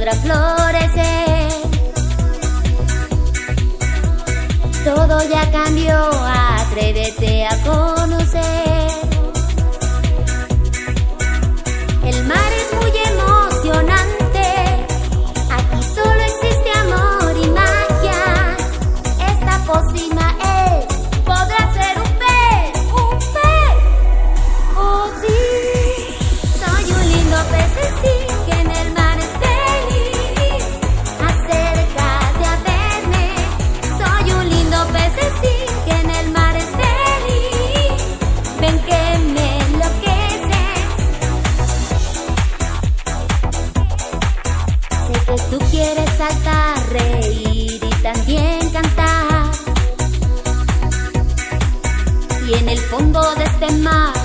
podrá florecer. Todo ya cambió, atrévete a conocer. El mar es muy emocionante, aquí solo existe amor y magia. Esta pócima es, podrá ser un pez, oh sí. Soy un lindo pececín que en el mar es feliz. Acércate a verme, soy un lindo pececín que en el mar es feliz. Ven que me enloqueces. Sé que tú quieres saltar, reír y también cantar. Y en el fondo de este mar